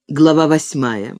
Глава 8.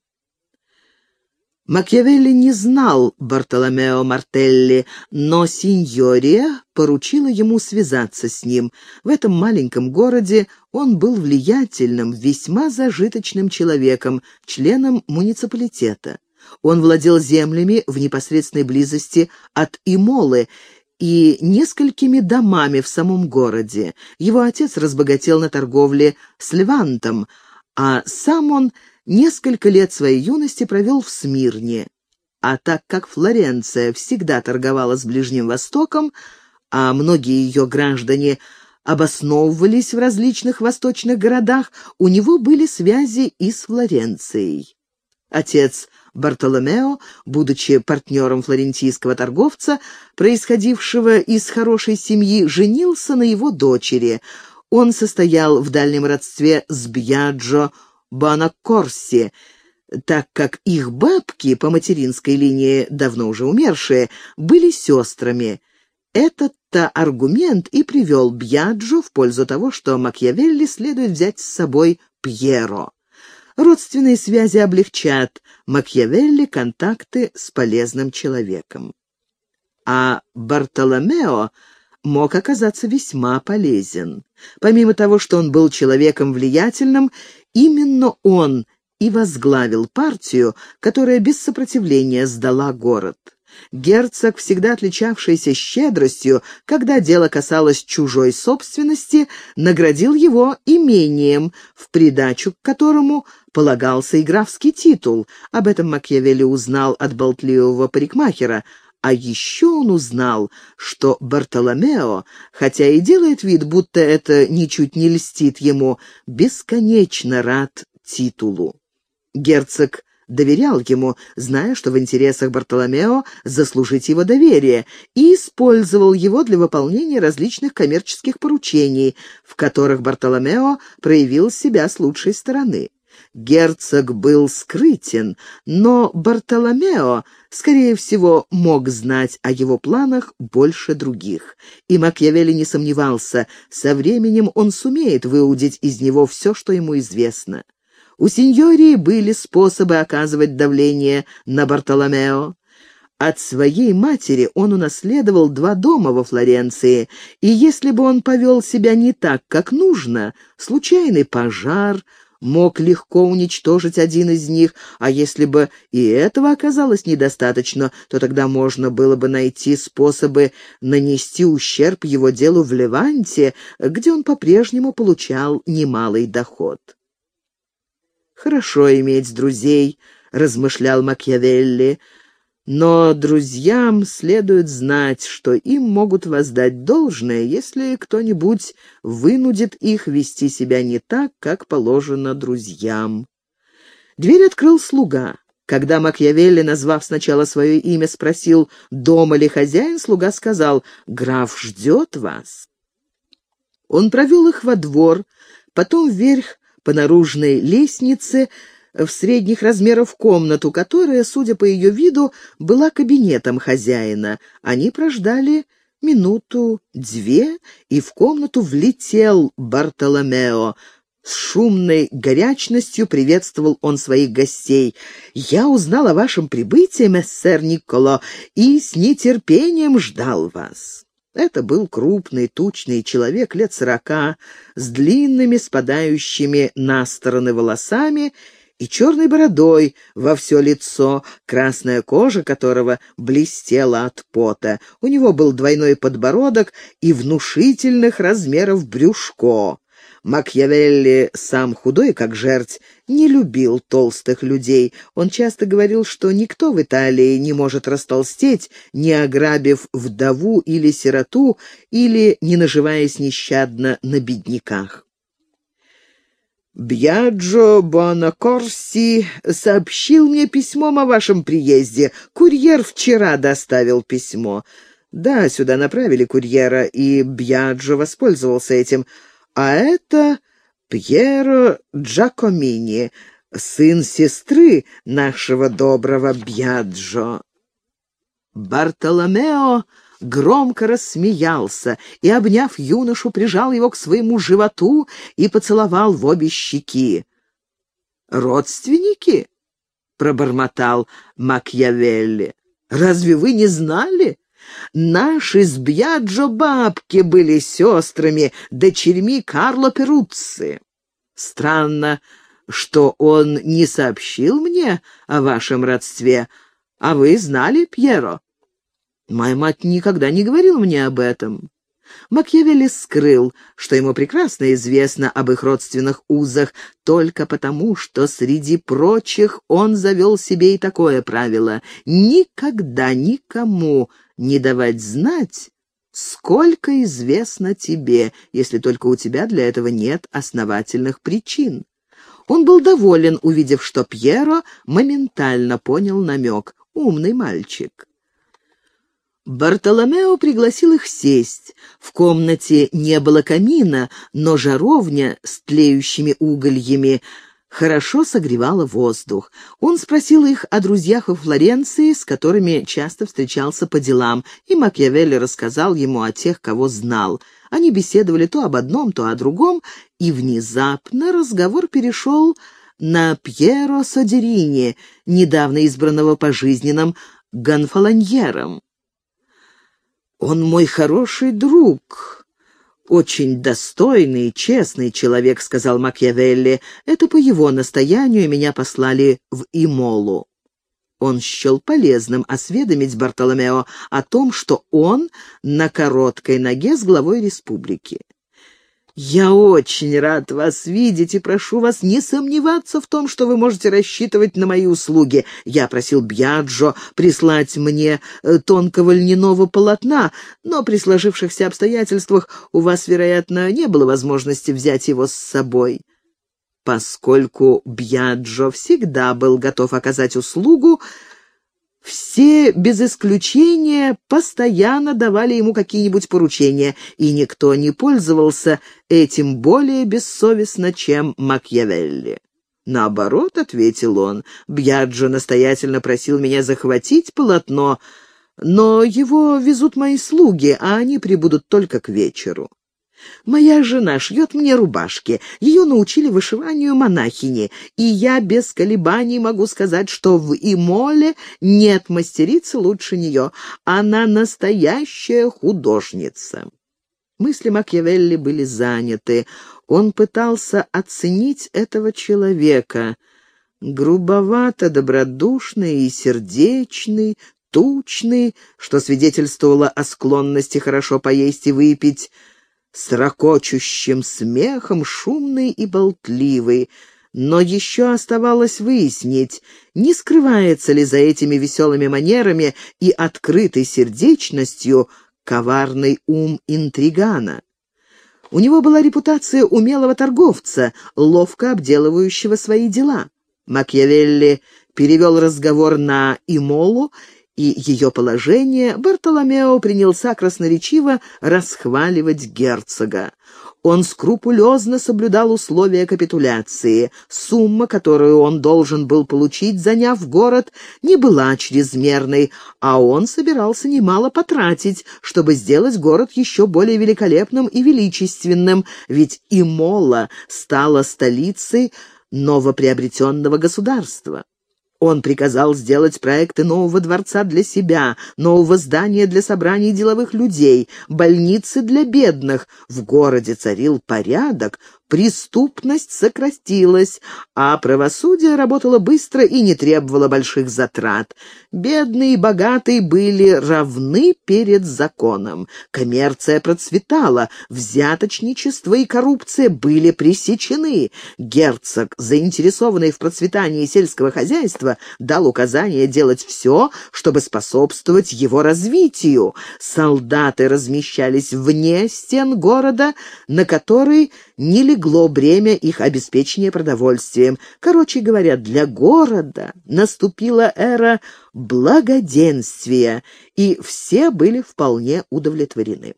Макиавелли не знал Бартоломео Мартелли, но синьория поручила ему связаться с ним. В этом маленьком городе он был влиятельным, весьма зажиточным человеком, членом муниципалитета. Он владел землями в непосредственной близости от Имолы и несколькими домами в самом городе. Его отец разбогател на торговле с Левантом, а сам он несколько лет своей юности провел в Смирне. А так как Флоренция всегда торговала с Ближним Востоком, а многие ее граждане обосновывались в различных восточных городах, у него были связи и с Флоренцией. Отец Бартоломео, будучи партнером флорентийского торговца, происходившего из хорошей семьи, женился на его дочери. Он состоял в дальнем родстве с Бьяджо Бонаккорси, так как их бабки по материнской линии, давно уже умершие, были сестрами. Этот-то аргумент и привел Бьяджо в пользу того, что Макиавелли следует взять с собой Пьеро. Родственные связи облегчат Макиавелли контакты с полезным человеком. А Бартоломео мог оказаться весьма полезен. Помимо того, что он был человеком влиятельным, именно он и возглавил партию, которая без сопротивления сдала город. Герцог, всегда отличавшийся щедростью, когда дело касалось чужой собственности, наградил его имением, в придачу к которому полагался и графский титул. Об этом Макиавелли узнал от болтливого парикмахера. А еще он узнал, что Бартоломео, хотя и делает вид, будто это ничуть не льстит ему, бесконечно рад титулу. Герцог доверял ему, зная, что в интересах Бартоломео заслужить его доверие, и использовал его для выполнения различных коммерческих поручений, в которых Бартоломео проявил себя с лучшей стороны. Герцог был скрытен, но Бартоломео, скорее всего, мог знать о его планах больше других. И Макиавелли не сомневался, со временем он сумеет выудить из него все, что ему известно. У синьории были способы оказывать давление на Бартоломео. От своей матери он унаследовал 2 дома во Флоренции, и если бы он повел себя не так, как нужно, случайный пожар мог легко уничтожить один из них, а если бы и этого оказалось недостаточно, то тогда можно было бы найти способы нанести ущерб его делу в Леванте, где он по-прежнему получал немалый доход. «Хорошо иметь друзей», — размышлял Макиавелли, «но друзьям следует знать, что им могут воздать должное, если кто-нибудь вынудит их вести себя не так, как положено друзьям». Дверь открыл слуга. Когда Макиавелли, назвав сначала свое имя, спросил, дома ли хозяин, слуга сказал: «Граф ждет вас». Он провел их во двор, потом вверх по наружной лестнице в средних размеров комнату, которая, судя по ее виду, была кабинетом хозяина. Они прождали минуту-две, и в комнату влетел Бартоломео. С шумной горячностью приветствовал он своих гостей. «Я узнал о вашем прибытии, мессер Никколо, и с нетерпением ждал вас». Это был крупный, тучный человек лет 40, с длинными, спадающими на стороны волосами и черной бородой во все лицо, красная кожа которого блестела от пота. У него был двойной подбородок и внушительных размеров брюшко. Макиавелли, сам худой, как жерть, не любил толстых людей. Он часто говорил, что никто в Италии не может растолстеть, не ограбив вдову или сироту, или не наживаясь нещадно на бедняках. «Бьяджо Бонаккорси сообщил мне письмом о вашем приезде. Курьер вчера доставил письмо». «Да, сюда направили курьера, и Бьяджо воспользовался этим. А это Пьеро Джакомини, сын сестры нашего доброго Бьяджо». Бартоломео громко рассмеялся и, обняв юношу, прижал его к своему животу и поцеловал в обе щеки. «Родственники?» — пробормотал Макьявелли. «Разве вы не знали? Наши с Бьяджо бабки были сестрами, дочерьми Карло Перуцци. Странно, что он не сообщил мне о вашем родстве. А вы знали, Пьеро?» «Моя мать никогда не говорила мне об этом». Макьявелли скрыл, что ему прекрасно известно об их родственных узах, только потому, что среди прочих он завел себе и такое правило — никогда никому не давать знать, сколько известно тебе, если только у тебя для этого нет основательных причин. Он был доволен, увидев, что Пьеро моментально понял намек. Умный мальчик. Бартоломео пригласил их сесть. В комнате не было камина, но жаровня с тлеющими угольями хорошо согревала воздух. Он спросил их о друзьях во Флоренции, с которыми часто встречался по делам, и Макьявелли рассказал ему о тех, кого знал. Они беседовали то об одном, то о другом, и внезапно разговор перешел на Пьеро Содерини, недавно избранного пожизненным гонфалоньером. «Он мой хороший друг, очень достойный и честный человек», — сказал Макьявелли. «Это по его настоянию меня послали в Имолу». Он счел полезным осведомить Бартоломео о том, что он на короткой ноге с главой республики. «Я очень рад вас видеть и прошу вас не сомневаться в том, что вы можете рассчитывать на мои услуги. Я просил Бьяджо прислать мне тонкого льняного полотна, но при сложившихся обстоятельствах у вас, вероятно, не было возможности взять его с собой». Поскольку Бьяджо всегда был готов оказать услугу, все, без исключения, постоянно давали ему какие-нибудь поручения, и никто не пользовался этим более бессовестно, чем Макьявелли. «Наоборот», — ответил он, — «Бьяджо настоятельно просил меня захватить полотно, но его везут мои слуги, а они прибудут только к вечеру. Моя жена шьет мне рубашки, ее научили вышиванию монахини, и я без колебаний могу сказать, что в Имоле нет мастерицы лучше нее. Она настоящая художница». Мысли Макьявелли были заняты. Он пытался оценить этого человека. Грубовато добродушный и сердечный, тучный, что свидетельствовало о склонности хорошо поесть и выпить, с рокочущим смехом, шумный и болтливый. Но еще оставалось выяснить, не скрывается ли за этими веселыми манерами и открытой сердечностью коварный ум интригана. У него была репутация умелого торговца, ловко обделывающего свои дела. Макьявелли перевел разговор на Имолу и ее положение. Бартоломео принялся красноречиво расхваливать герцога. Он скрупулезно соблюдал условия капитуляции. Сумма, которую он должен был получить, заняв город, не была чрезмерной, а он собирался немало потратить, чтобы сделать город еще более великолепным и величественным, ведь Имола стала столицей новоприобретенного государства. Он приказал сделать проекты нового дворца для себя, нового здания для собраний деловых людей, больницы для бедных. В городе царил порядок, преступность сократилась, а правосудие работало быстро и не требовало больших затрат. Бедные и богатые были равны перед законом. Коммерция процветала, взяточничество и коррупция были пресечены. Герцог, заинтересованный в процветании сельского хозяйства, дал указание делать все, чтобы способствовать его развитию. Солдаты размещались вне стен города, на который не легло бремя их обеспечения продовольствием. Короче говоря, для города наступила эра благоденствия, и все были вполне удовлетворены.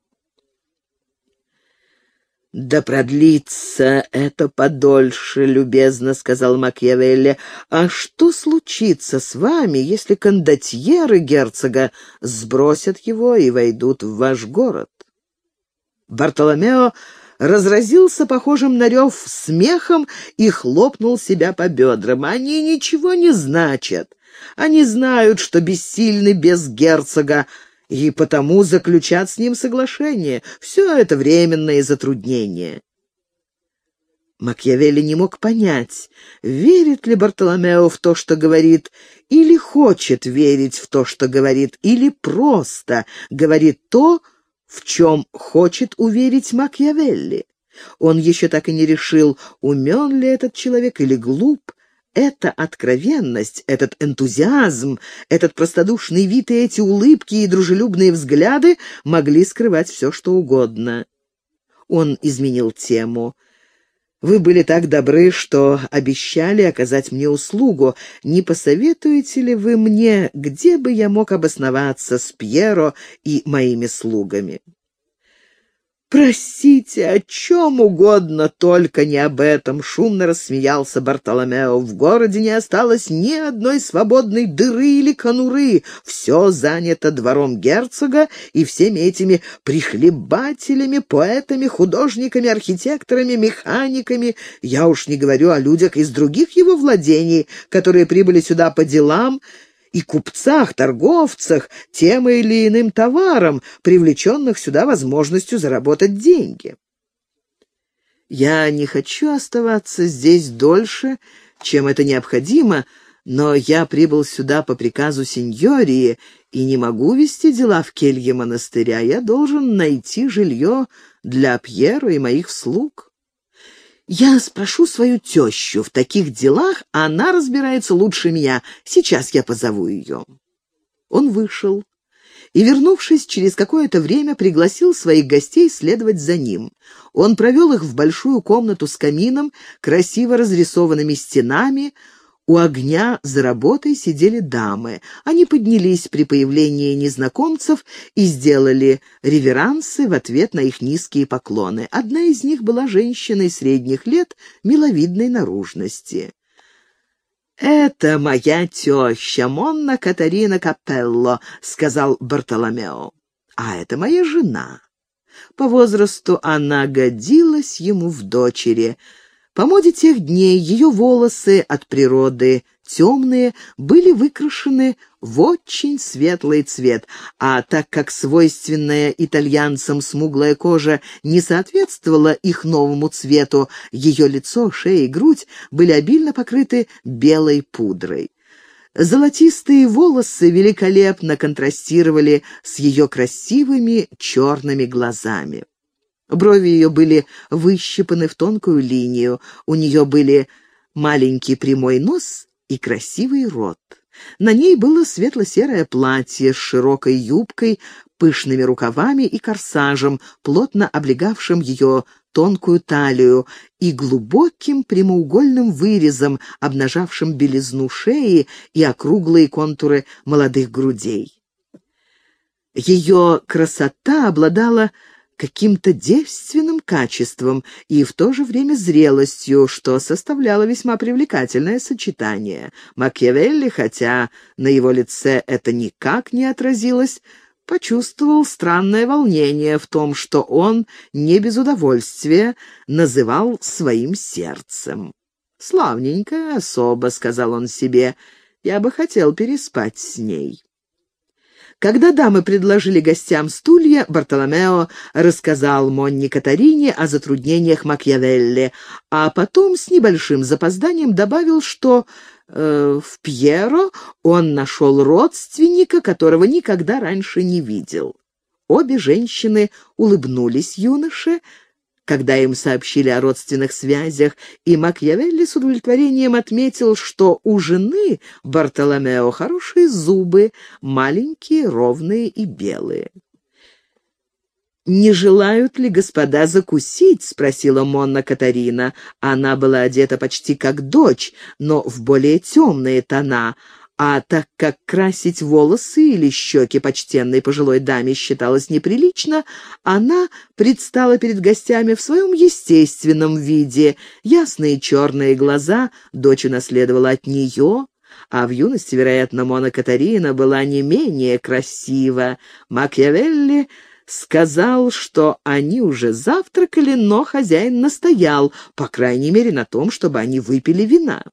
«Да продлится это подольше, любезно», — сказал Макьявелли. «А что случится с вами, если кондотьеры герцога сбросят его и войдут в ваш город?» Бартоломео разразился похожим на рев смехом и хлопнул себя по бедрам. «Они ничего не значат. Они знают, что бессильны без герцога, и потому заключат с ним соглашение. Все это временные затруднения». Макиавелли не мог понять, верит ли Бартоломео в то, что говорит, или хочет верить в то, что говорит, или просто говорит то, в чем хочет уверить Макиавелли. Он еще так и не решил, умен ли этот человек или глуп. Эта откровенность, этот энтузиазм, этот простодушный вид и эти улыбки и дружелюбные взгляды могли скрывать все, что угодно. Он изменил тему. «Вы были так добры, что обещали оказать мне услугу. Не посоветуете ли вы мне, где бы я мог обосноваться с Пьеро и моими слугами?» «Просите о чем угодно, только не об этом», — шумно рассмеялся Бартоломео. «В городе не осталось ни одной свободной дыры или конуры. Все занято двором герцога и всеми этими прихлебателями, поэтами, художниками, архитекторами, механиками. Я уж не говорю о людях из других его владений, которые прибыли сюда по делам, и купцах, торговцах, тем или иным товаром, привлеченных сюда возможностью заработать деньги. Я не хочу оставаться здесь дольше, чем это необходимо, но я прибыл сюда по приказу сеньории и не могу вести дела в келье монастыря. Я должен найти жилье для Пьеро и моих слуг. Я спрошу свою тещу. В таких делах она разбирается лучше меня. Сейчас я позову ее». Он вышел и, вернувшись через какое-то время, пригласил своих гостей следовать за ним. Он провел их в большую комнату с камином, красиво разрисованными стенами. У огня за работой сидели дамы. Они поднялись при появлении незнакомцев и сделали реверансы в ответ на их низкие поклоны. Одна из них была женщиной средних лет, миловидной наружности. «Это моя теща, Монна Катарина Капелло», — сказал Бартоломео. «А это моя жена». По возрасту она годилась ему в дочери. По моде тех дней ее волосы от природы темные были выкрашены в очень светлый цвет, а так как свойственная итальянцам смуглая кожа не соответствовала их новому цвету, ее лицо, шея и грудь были обильно покрыты белой пудрой. Золотистые волосы великолепно контрастировали с ее красивыми черными глазами. Брови ее были выщипаны в тонкую линию, у нее были маленький прямой нос и красивый рот. На ней было светло-серое платье с широкой юбкой, пышными рукавами и корсажем, плотно облегавшим ее тонкую талию, и глубоким прямоугольным вырезом, обнажавшим белизну шеи и округлые контуры молодых грудей. Ее красота обладала каким-то девственным качеством и в то же время зрелостью, что составляло весьма привлекательное сочетание. Макиавелли, хотя на его лице это никак не отразилось, почувствовал странное волнение в том, что он не без удовольствия называл своим сердцем. «Славненькая особа», — сказал он себе, — «я бы хотел переспать с ней». Когда дамы предложили гостям стулья, Бартоломео рассказал Монне Катарине о затруднениях Макиавелли, а потом с небольшим запозданием добавил, что в Пьеро он нашел родственника, которого никогда раньше не видел. Обе женщины улыбнулись юноше, когда им сообщили о родственных связях, и Макиавелли с удовлетворением отметил, что у жены Бартоломео хорошие зубы, маленькие, ровные и белые. «Не желают ли господа закусить?» — спросила Монна Катарина. Она была одета почти как дочь, но в более темные тона, а так как красить волосы или щеки почтенной пожилой даме считалось неприлично, она предстала перед гостями в своем естественном виде. Ясные черные глаза дочь унаследовала от нее, а в юности, вероятно, Монна Катарина была не менее красива. Макиавелли сказал, что они уже завтракали, но хозяин настоял, по крайней мере, на том, чтобы они выпили вина.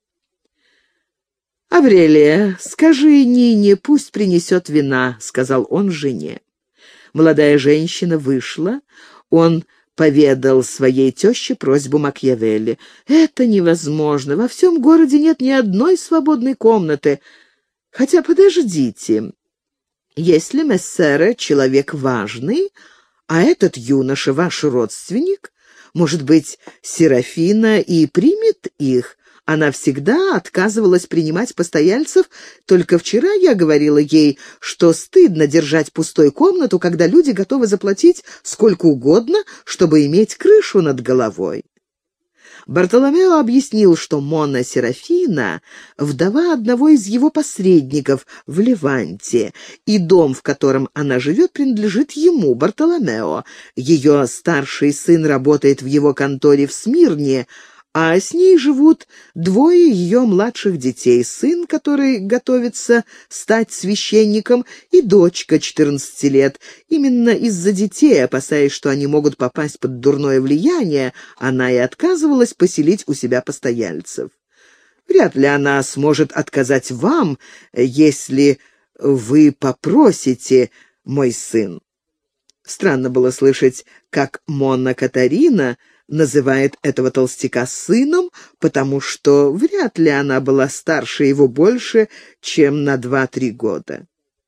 «Аврелия, скажи Нине, пусть принесет вина», — сказал он жене. Молодая женщина вышла. Он поведал своей теще просьбу Макиавелли. «Это невозможно. Во всем городе нет ни одной свободной комнаты. Хотя подождите. Если мессере человек важный, а этот юноша ваш родственник, может быть, Серафина и примет их? Она всегда отказывалась принимать постояльцев, только вчера я говорила ей, что стыдно держать пустой комнату, когда люди готовы заплатить сколько угодно, чтобы иметь крышу над головой». Бартоломео объяснил, что Мона Серафина — вдова одного из его посредников в Леванте, и дом, в котором она живет, принадлежит ему, Бартоломео. Ее старший сын работает в его конторе в Смирне, а с ней живут двое ее младших детей: сын, который готовится стать священником, и дочка 14 лет. Именно из-за детей, опасаясь, что они могут попасть под дурное влияние, она и отказывалась поселить у себя постояльцев. Вряд ли она сможет отказать вам, если вы попросите, мой сын. Странно было слышать, как Монна Катарина называет этого толстяка сыном, потому что вряд ли она была старше его больше, чем на 2-3 года.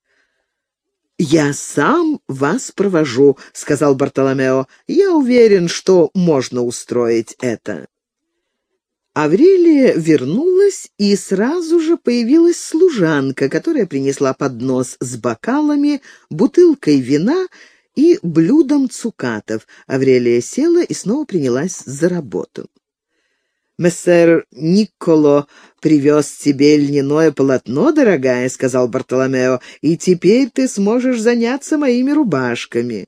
«Я сам вас провожу», — сказал Бартоломео. «Я уверен, что можно устроить это». Аврелия вернулась, и сразу же появилась служанка, которая принесла поднос с бокалами, бутылкой вина и блюдом цукатов. Аврелия села и снова принялась за работу. «Мессер Никколо привез тебе льняное полотно, дорогая», — сказал Бартоломео, «и теперь ты сможешь заняться моими рубашками».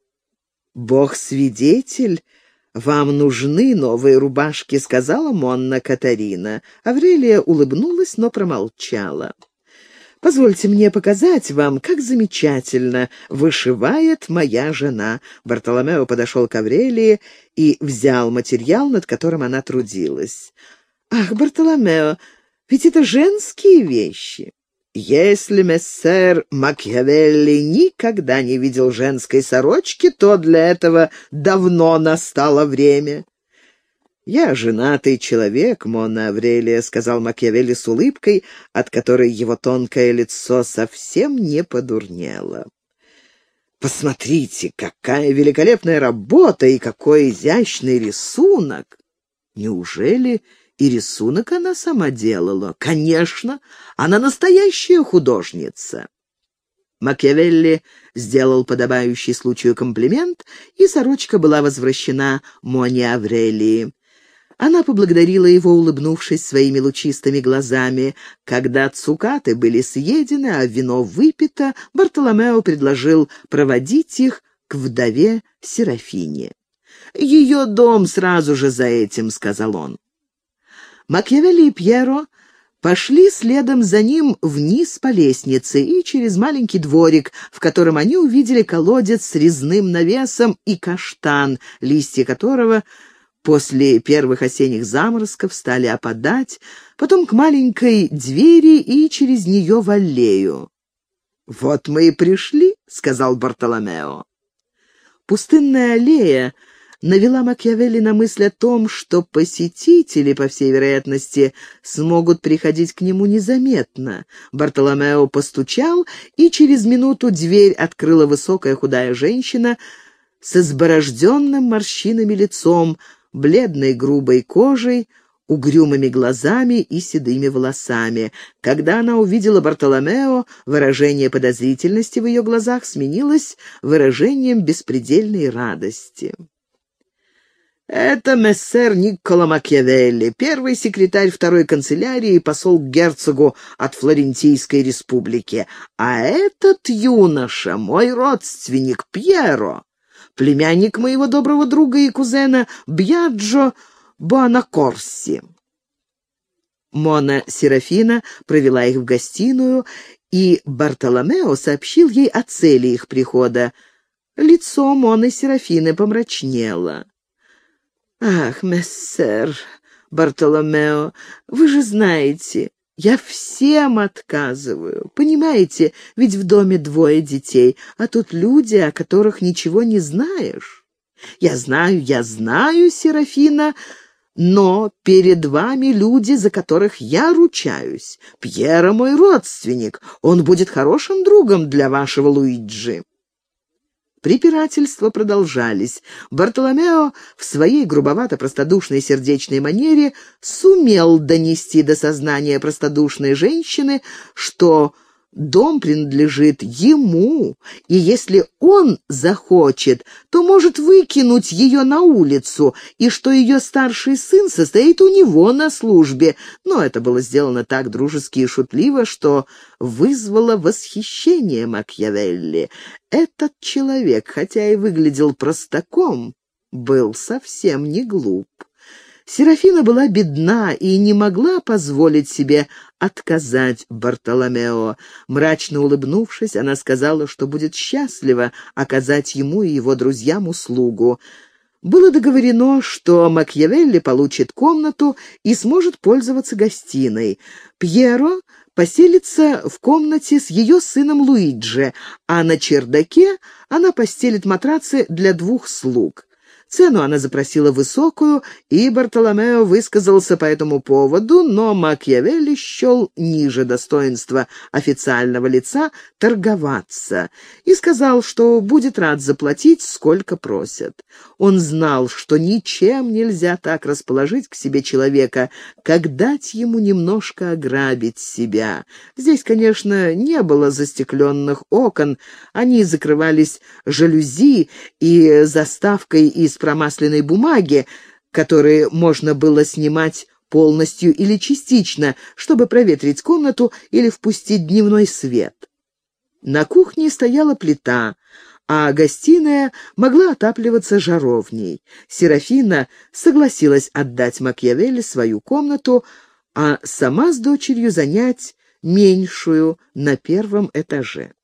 «Бог свидетель, вам нужны новые рубашки», — сказала Монна Катарина. Аврелия улыбнулась, но промолчала. «Позвольте мне показать вам, как замечательно вышивает моя жена». Бартоломео подошел к Аврелии и взял материал, над которым она трудилась. «Ах, Бартоломео, ведь это женские вещи». «Если мессер Макиавелли никогда не видел женской сорочки, то для этого давно настало время». «Я женатый человек, Монна Аврелия», — сказал Макиавелли с улыбкой, от которой его тонкое лицо совсем не подурнело. «Посмотрите, какая великолепная работа и какой изящный рисунок!» «Неужели и рисунок она сама делала?» «Конечно, она настоящая художница». Макиавелли сделал подобающий случаю комплимент, и сорочка была возвращена Моне Аврелии. Она поблагодарила его, улыбнувшись своими лучистыми глазами. Когда цукаты были съедены, а вино выпито, Бартоломео предложил проводить их к вдове Серафине. «Ее дом сразу же за этим», — сказал он. Макиавелли и Пьеро пошли следом за ним вниз по лестнице и через маленький дворик, в котором они увидели колодец с резным навесом и каштан, листья которого после первых осенних заморозков стали опадать, потом к маленькой двери и через нее в аллею. «Вот мы и пришли», — сказал Бартоломео. Пустынная аллея навела Макиавелли на мысль о том, что посетители, по всей вероятности, смогут приходить к нему незаметно. Бартоломео постучал, и через минуту дверь открыла высокая худая женщина с изборожденным морщинами лицом, бледной грубой кожей, угрюмыми глазами и седыми волосами. Когда она увидела Бартоломео, выражение подозрительности в ее глазах сменилось выражением беспредельной радости. «Это мессер Никколо Макиавелли, первый секретарь второй канцелярии и посол к герцогу от Флорентийской республики. А этот юноша — мой родственник Пьеро, племянник моего доброго друга и кузена Бьяджо Буанакорси». Мона Серафина провела их в гостиную, и Бартоломео сообщил ей о цели их прихода. Лицо Моны Серафины помрачнело. «Ах, мессер Бартоломео, вы же знаете, я всем отказываю. Понимаете, ведь в доме 2 детей, а тут люди, о которых ничего не знаешь. Я знаю, Серафина, но перед вами люди, за которых я ручаюсь. Пьеро мой родственник, он будет хорошим другом для вашего Луиджи». Препирательства продолжались. Бартоломео в своей грубовато-простодушной сердечной манере сумел донести до сознания простодушной женщины, что дом принадлежит ему, и если он захочет, то может выкинуть ее на улицу, и что ее старший сын состоит у него на службе. Но это было сделано так дружески и шутливо, что вызвало восхищение Макиавелли. Этот человек, хотя и выглядел простаком, был совсем не глуп. Серафина была бедна и не могла позволить себе отказать Бартоломео. Мрачно улыбнувшись, она сказала, что будет счастлива оказать ему и его друзьям услугу. Было договорено, что Макиавелли получит комнату и сможет пользоваться гостиной. Пьеро поселится в комнате с ее сыном Луиджи, а на чердаке она постелит матрацы для 2 слуг. Цену она запросила высокую, и Бартоломео высказался по этому поводу, но Макиавелли счел ниже достоинства официального лица торговаться и сказал, что будет рад заплатить, сколько просят. Он знал, что ничем нельзя так расположить к себе человека, как дать ему немножко ограбить себя. Здесь, конечно, не было застекленных окон, они закрывались жалюзи и заставкой из промасленной бумаги, которые можно было снимать полностью или частично, чтобы проветрить комнату или впустить дневной свет. На кухне стояла плита, а гостиная могла отапливаться жаровней. Серафина согласилась отдать Макиавелли свою комнату, а сама с дочерью занять меньшую на 1 этаже.